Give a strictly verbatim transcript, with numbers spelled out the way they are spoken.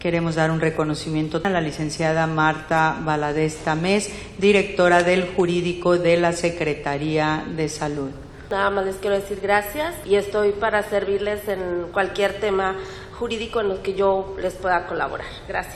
Queremos dar un reconocimiento a la licenciada Marta Valadez Tamés, directora del Jurídico de la Secretaría de Salud. Nada más les quiero decir gracias y estoy para servirles en cualquier tema jurídico en el que yo les pueda colaborar. Gracias.